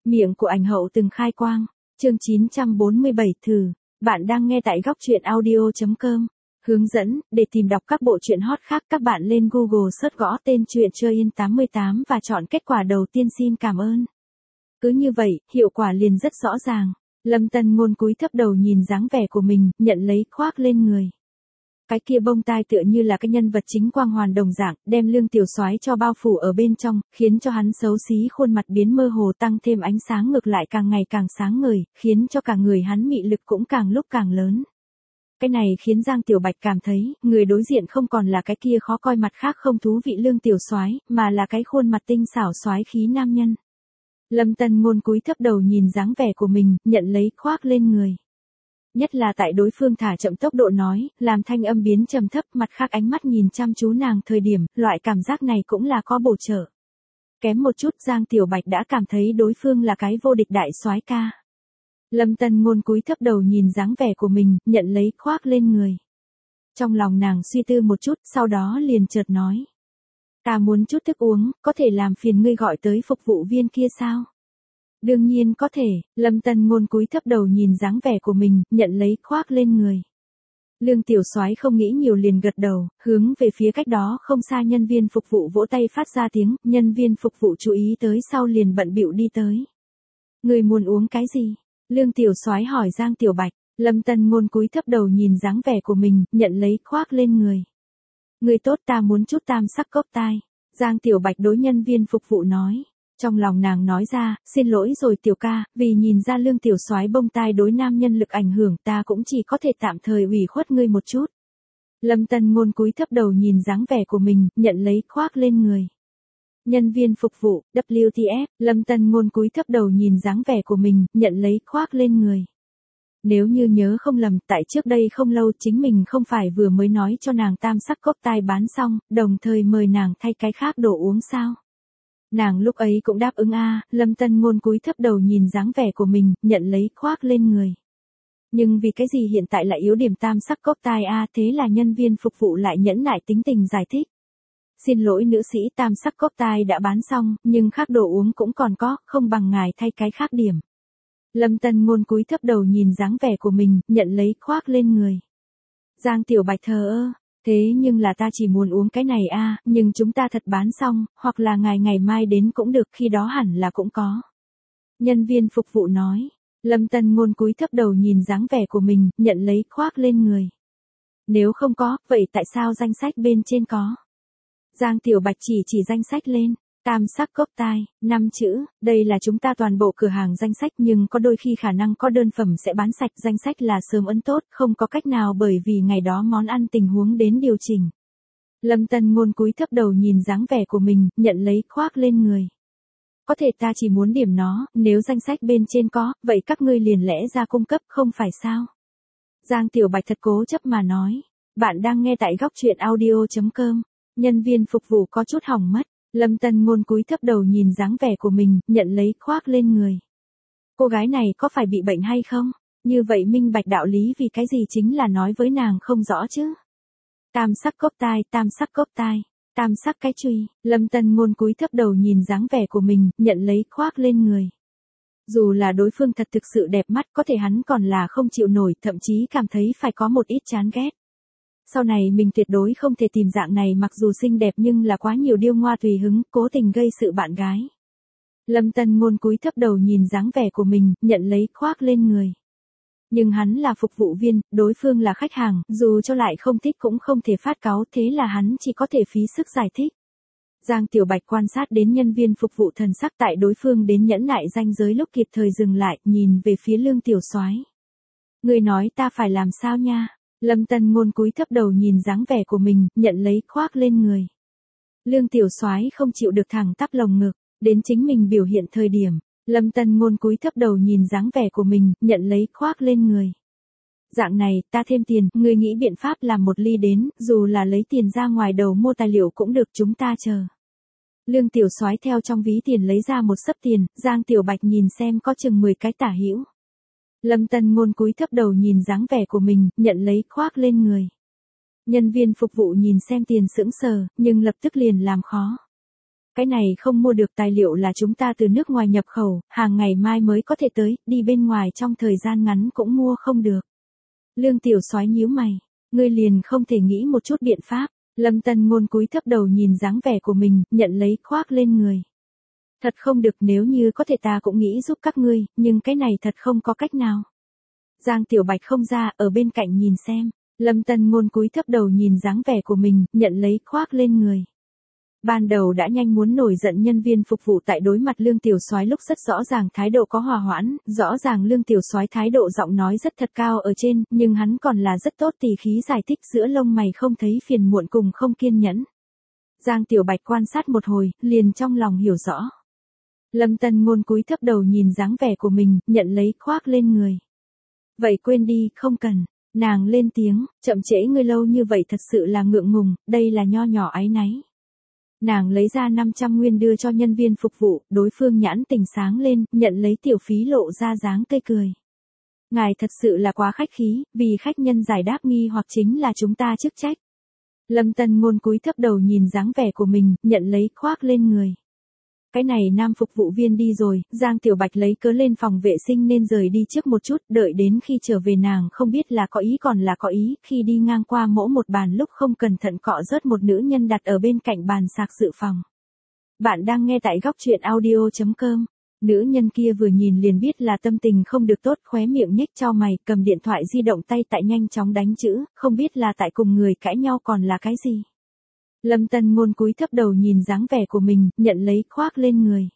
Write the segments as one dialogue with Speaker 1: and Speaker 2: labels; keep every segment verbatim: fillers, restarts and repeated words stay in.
Speaker 1: Miệng của ảnh hậu từng khai quang. Chương chín trăm bốn mươi bảy thử. Bạn đang nghe tại góc truyện audio.com. Hướng dẫn, để tìm đọc các bộ truyện hot khác các bạn lên Google search gõ tên truyện Chơi Yên tám mươi tám và chọn kết quả đầu tiên xin cảm ơn. Cứ như vậy, hiệu quả liền rất rõ ràng. Lâm Tân Ngôn cúi thấp đầu nhìn dáng vẻ của mình, nhận lấy khoác lên người. Cái kia bông tai tựa như là cái nhân vật chính quang hoàn đồng dạng, đem Lương Tiểu Soái cho bao phủ ở bên trong, khiến cho hắn xấu xí khuôn mặt biến mơ hồ tăng thêm ánh sáng ngược lại càng ngày càng sáng ngời, khiến cho cả người hắn mị lực cũng càng lúc càng lớn. Cái này khiến Giang Tiểu Bạch cảm thấy, người đối diện không còn là cái kia khó coi mặt khác không thú vị Lương Tiểu Soái, mà là cái khuôn mặt tinh xảo soái khí nam nhân. Lâm Tân Ngôn cúi thấp đầu nhìn dáng vẻ của mình, nhận lấy khoác lên người. Nhất là tại đối phương thả chậm tốc độ nói, làm thanh âm biến trầm thấp, mặt khác ánh mắt nhìn chăm chú nàng thời điểm, loại cảm giác này cũng là có bổ trợ. Kém một chút Giang Tiểu Bạch đã cảm thấy đối phương là cái vô địch đại soái ca. Lâm Tân Ngôn cúi thấp đầu nhìn dáng vẻ của mình, nhận lấy khoác lên người. Trong lòng nàng suy tư một chút, sau đó liền chợt nói. Ta muốn chút thức uống, có thể làm phiền ngươi gọi tới phục vụ viên kia sao? Đương nhiên có thể, Lâm Tân Ngôn cúi thấp đầu nhìn dáng vẻ của mình, nhận lấy khoác lên người. Lương Tiểu Soái không nghĩ nhiều liền gật đầu, hướng về phía cách đó không xa nhân viên phục vụ vỗ tay phát ra tiếng, nhân viên phục vụ chú ý tới sau liền bận bịu đi tới. Người muốn uống cái gì? Lương Tiểu Soái hỏi Giang Tiểu Bạch, Lâm Tân Ngôn cúi thấp đầu nhìn dáng vẻ của mình, nhận lấy khoác lên người. Người tốt ta muốn chút tam sắc cốc tai. Giang Tiểu Bạch đối nhân viên phục vụ nói. Trong lòng nàng nói ra, xin lỗi rồi tiểu ca, vì nhìn ra Lương Tiểu Soái bông tai đối nam nhân lực ảnh hưởng ta cũng chỉ có thể tạm thời ủy khuất ngươi một chút. Lâm Tân Ngôn cúi thấp đầu nhìn dáng vẻ của mình, nhận lấy khoác lên người. Nhân viên phục vụ, W T F, Lâm Tân Ngôn cúi thấp đầu nhìn dáng vẻ của mình, nhận lấy khoác lên người. Nếu như nhớ không lầm, tại trước đây không lâu chính mình không phải vừa mới nói cho nàng tam sắc cốc tai bán xong, đồng thời mời nàng thay cái khác đồ uống sao. Nàng lúc ấy cũng đáp ứng a, à, Lâm Tân Ngôn cúi thấp đầu nhìn dáng vẻ của mình, nhận lấy khoác lên người. Nhưng vì cái gì hiện tại lại yếu điểm tam sắc cốc tai a, à, thế là nhân viên phục vụ lại nhẫn nại tính tình giải thích. Xin lỗi nữ sĩ, tam sắc cốc tai đã bán xong, nhưng khác đồ uống cũng còn có, không bằng ngài thay cái khác điểm. Lâm Tân Ngôn cúi thấp đầu nhìn dáng vẻ của mình, nhận lấy khoác lên người. Giang Tiểu Bạch thờ ơ. Thế nhưng là ta chỉ muốn uống cái này a, à, nhưng chúng ta thật bán xong, hoặc là ngày ngày mai đến cũng được, khi đó hẳn là cũng có. Nhân viên phục vụ nói. Lâm Tân Ngôn cúi thấp đầu nhìn dáng vẻ của mình, nhận lấy khoác lên người. Nếu không có, vậy tại sao danh sách bên trên có? Giang Tiểu Bạch chỉ chỉ danh sách lên. Tam sắc cốc tai, năm chữ, đây là chúng ta toàn bộ cửa hàng danh sách nhưng có đôi khi khả năng có đơn phẩm sẽ bán sạch, danh sách là sớm ấn tốt, không có cách nào bởi vì ngày đó món ăn tình huống đến điều chỉnh. Lâm Tân Ngôn cúi thấp đầu nhìn dáng vẻ của mình, nhận lấy khoác lên người. Có thể ta chỉ muốn điểm nó, nếu danh sách bên trên có, vậy các ngươi liền lẽ ra cung cấp không phải sao? Giang Tiểu Bạch thật cố chấp mà nói. Bạn đang nghe tại góc truyện audio.com. Nhân viên phục vụ có chút hỏng mất. Lâm Tân Ngôn cúi thấp đầu nhìn dáng vẻ của mình, nhận lấy khoác lên người. Cô gái này có phải bị bệnh hay không? Như vậy minh bạch đạo lý vì cái gì chính là nói với nàng không rõ chứ. Tam sắc cốc tai, tam sắc cốc tai, tam sắc cái chùy. Lâm Tân Ngôn cúi thấp đầu nhìn dáng vẻ của mình, nhận lấy khoác lên người. Dù là đối phương thật thực sự đẹp mắt, có thể hắn còn là không chịu nổi, thậm chí cảm thấy phải có một ít chán ghét. Sau này mình tuyệt đối không thể tìm dạng này mặc dù xinh đẹp nhưng là quá nhiều điêu ngoa tùy hứng, cố tình gây sự bạn gái. Lâm Tân Ngôn cúi thấp đầu nhìn dáng vẻ của mình, nhận lấy khoác lên người. Nhưng hắn là phục vụ viên, đối phương là khách hàng, dù cho lại không thích cũng không thể phát cáu, thế là hắn chỉ có thể phí sức giải thích. Giang Tiểu Bạch quan sát đến nhân viên phục vụ thần sắc tại đối phương đến nhẫn nại ranh giới lúc kịp thời dừng lại, nhìn về phía Lương Tiểu Soái. Người nói ta phải làm sao nha? Lâm Tân Ngôn cúi thấp đầu nhìn dáng vẻ của mình, nhận lấy khoác lên người. Lương Tiểu Soái không chịu được thẳng tắp lồng ngực, đến chính mình biểu hiện thời điểm, Lâm Tân Ngôn cúi thấp đầu nhìn dáng vẻ của mình, nhận lấy khoác lên người. Dạng này, ta thêm tiền, ngươi nghĩ biện pháp làm một ly đến, dù là lấy tiền ra ngoài đầu mua tài liệu cũng được, chúng ta chờ. Lương Tiểu Soái theo trong ví tiền lấy ra một xấp tiền, Giang Tiểu Bạch nhìn xem có chừng mười cái tả hữu. Lâm Tân Ngôn cúi thấp đầu nhìn dáng vẻ của mình, nhận lấy khoác lên người. Nhân viên phục vụ nhìn xem tiền sững sờ, nhưng lập tức liền làm khó. Cái này không mua được, tài liệu là chúng ta từ nước ngoài nhập khẩu, hàng ngày mai mới có thể tới, đi bên ngoài trong thời gian ngắn cũng mua không được. Lương Tiểu Soái nhíu mày, ngươi liền không thể nghĩ một chút biện pháp. Lâm Tân Ngôn cúi thấp đầu nhìn dáng vẻ của mình, nhận lấy khoác lên người. Thật không được, nếu như có thể ta cũng nghĩ giúp các ngươi, nhưng cái này thật không có cách nào. Giang Tiểu Bạch không ra, ở bên cạnh nhìn xem. Lâm Tân Ngôn cúi thấp đầu nhìn dáng vẻ của mình, nhận lấy khoác lên người. Ban đầu đã nhanh muốn nổi giận nhân viên phục vụ tại đối mặt Lương Tiểu Soái lúc rất rõ ràng thái độ có hòa hoãn, rõ ràng Lương Tiểu Soái thái độ giọng nói rất thật cao ở trên, nhưng hắn còn là rất tốt tỉ khí giải thích giữa lông mày không thấy phiền muộn cùng không kiên nhẫn. Giang Tiểu Bạch quan sát một hồi, liền trong lòng hiểu rõ. Lâm Tân Ngôn cúi thấp đầu nhìn dáng vẻ của mình, nhận lấy khoác lên người. Vậy quên đi, không cần. Nàng lên tiếng, chậm trễ ngươi lâu như vậy thật sự là ngượng ngùng, đây là nho nhỏ áy náy. Nàng lấy ra năm trăm nguyên đưa cho nhân viên phục vụ, đối phương nhãn tình sáng lên, nhận lấy tiểu phí lộ ra dáng tươi cười. Ngài thật sự là quá khách khí, vì khách nhân giải đáp nghi hoặc chính là chúng ta chức trách. Lâm Tân Ngôn cúi thấp đầu nhìn dáng vẻ của mình, nhận lấy khoác lên người. Cái này nam phục vụ viên đi rồi, Giang Tiểu Bạch lấy cớ lên phòng vệ sinh nên rời đi trước một chút, đợi đến khi trở về nàng không biết là có ý còn là có ý, khi đi ngang qua mỗ một bàn lúc không cẩn thận cọ rớt một nữ nhân đặt ở bên cạnh bàn sạc dự phòng. Bạn đang nghe tại góc truyện audio chấm com. Nữ nhân kia vừa nhìn liền biết là tâm tình không được tốt, khóe miệng nhếch chau mày, cầm điện thoại di động tay tại nhanh chóng đánh chữ, không biết là tại cùng người cãi nhau còn là cái gì. Lâm Tân Ngôn cúi thấp đầu nhìn dáng vẻ của mình, nhận lấy khoác lên người.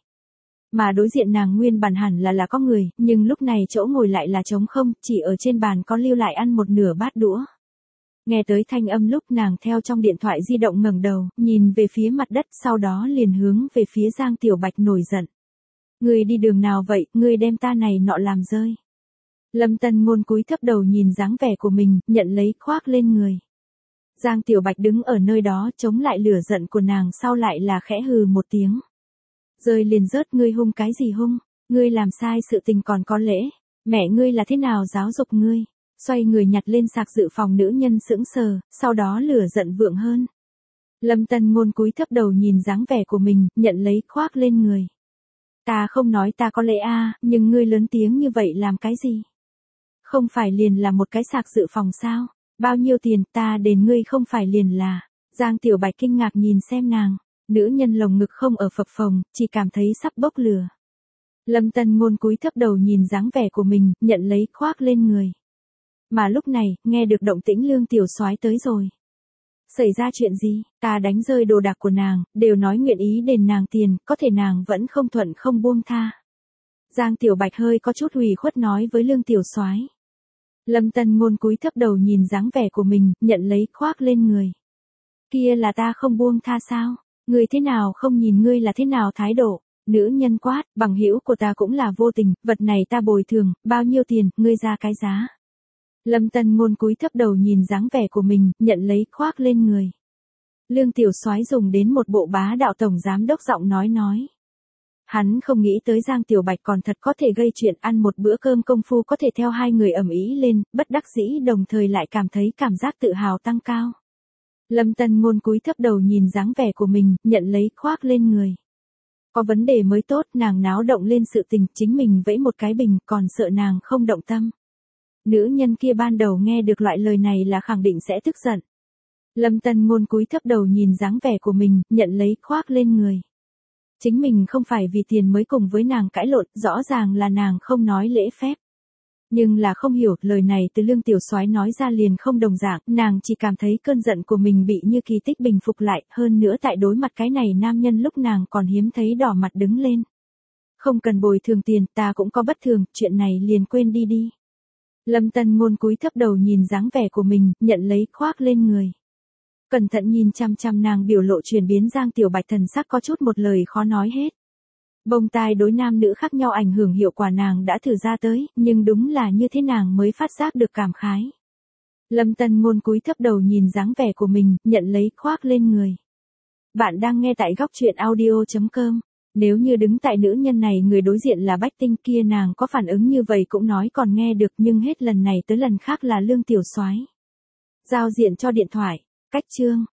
Speaker 1: Mà đối diện nàng nguyên bản hẳn là là có người, nhưng lúc này chỗ ngồi lại là trống không, chỉ ở trên bàn có lưu lại ăn một nửa bát đũa. Nghe tới thanh âm lúc nàng theo trong điện thoại di động ngẩng đầu, nhìn về phía mặt đất, sau đó liền hướng về phía Giang Tiểu Bạch nổi giận. Ngươi đi đường nào vậy, ngươi đem ta này nọ làm rơi. Lâm Tân Ngôn cúi thấp đầu nhìn dáng vẻ của mình, nhận lấy khoác lên người. Giang Tiểu Bạch đứng ở nơi đó chống lại lửa giận của nàng, sau lại là khẽ hừ một tiếng. Rơi liền rớt, ngươi hung cái gì hung, ngươi làm sai sự tình còn có lễ, mẹ ngươi là thế nào giáo dục ngươi. Xoay người nhặt lên sạc dự phòng, nữ nhân sững sờ, sau đó lửa giận vượng hơn. Lâm Tân Ngôn cúi thấp đầu nhìn dáng vẻ của mình, nhận lấy khoác lên người. Ta không nói ta có lễ a, nhưng ngươi lớn tiếng như vậy làm cái gì? Không phải liền là một cái sạc dự phòng sao? Bao nhiêu tiền, ta đền ngươi không phải liền là. Giang Tiểu Bạch kinh ngạc nhìn xem nàng, nữ nhân lồng ngực không ở phập phồng, chỉ cảm thấy sắp bốc lửa. Lâm Tân Ngôn cúi thấp đầu nhìn dáng vẻ của mình, nhận lấy khoác lên người. Mà lúc này, nghe được động tĩnh Lương Tiểu Soái tới rồi. Xảy ra chuyện gì, ta đánh rơi đồ đạc của nàng, đều nói nguyện ý đền nàng tiền, có thể nàng vẫn không thuận không buông tha. Giang Tiểu Bạch hơi có chút ủy khuất nói với Lương Tiểu Soái. Lâm Tân Ngôn cúi thấp đầu nhìn dáng vẻ của mình, nhận lấy khoác lên người. Kia là ta không buông tha sao? Ngươi thế nào không nhìn ngươi là thế nào thái độ? Nữ nhân quát, bằng hữu của ta cũng là vô tình, vật này ta bồi thường, bao nhiêu tiền, ngươi ra cái giá. Lâm Tân Ngôn cúi thấp đầu nhìn dáng vẻ của mình, nhận lấy khoác lên người. Lương Tiểu Soái dùng đến một bộ bá đạo tổng giám đốc giọng nói nói. Hắn không nghĩ tới Giang Tiểu Bạch còn thật có thể gây chuyện, ăn một bữa cơm công phu có thể theo hai người ầm ĩ lên, bất đắc dĩ đồng thời lại cảm thấy cảm giác tự hào tăng cao. Lâm Tân Ngôn cúi thấp đầu nhìn dáng vẻ của mình, nhận lấy khoác lên người. Có vấn đề mới tốt, nàng náo động lên sự tình, chính mình vẫy một cái bình, còn sợ nàng không động tâm. Nữ nhân kia ban đầu nghe được loại lời này là khẳng định sẽ tức giận. Lâm Tân Ngôn cúi thấp đầu nhìn dáng vẻ của mình, nhận lấy khoác lên người. Chính mình không phải vì tiền mới cùng với nàng cãi lộn, rõ ràng là nàng không nói lễ phép. Nhưng là không hiểu, lời này từ Lương Tiểu Soái nói ra liền không đồng dạng, nàng chỉ cảm thấy cơn giận của mình bị như kỳ tích bình phục lại, hơn nữa tại đối mặt cái này nam nhân lúc nàng còn hiếm thấy đỏ mặt đứng lên. Không cần bồi thường tiền, ta cũng có bất thường, chuyện này liền quên đi đi. Lâm Tân Ngôn cúi thấp đầu nhìn dáng vẻ của mình, nhận lấy khoác lên người. Cẩn thận nhìn chăm chăm nàng biểu lộ chuyển biến, Giang Tiểu Bạch thần sắc có chút một lời khó nói hết. Bông tai đối nam nữ khác nhau ảnh hưởng hiệu quả nàng đã thử ra tới, nhưng đúng là như thế nàng mới phát giác được cảm khái. Lâm Tân Ngôn cúi thấp đầu nhìn dáng vẻ của mình, nhận lấy khoác lên người. Bạn đang nghe tại góc truyện audio chấm com. Nếu như đứng tại nữ nhân này người đối diện là Bách Tinh kia, nàng có phản ứng như vậy cũng nói còn nghe được, nhưng hết lần này tới lần khác là Lương Tiểu Soái. Giao diện cho điện thoại, cách chương.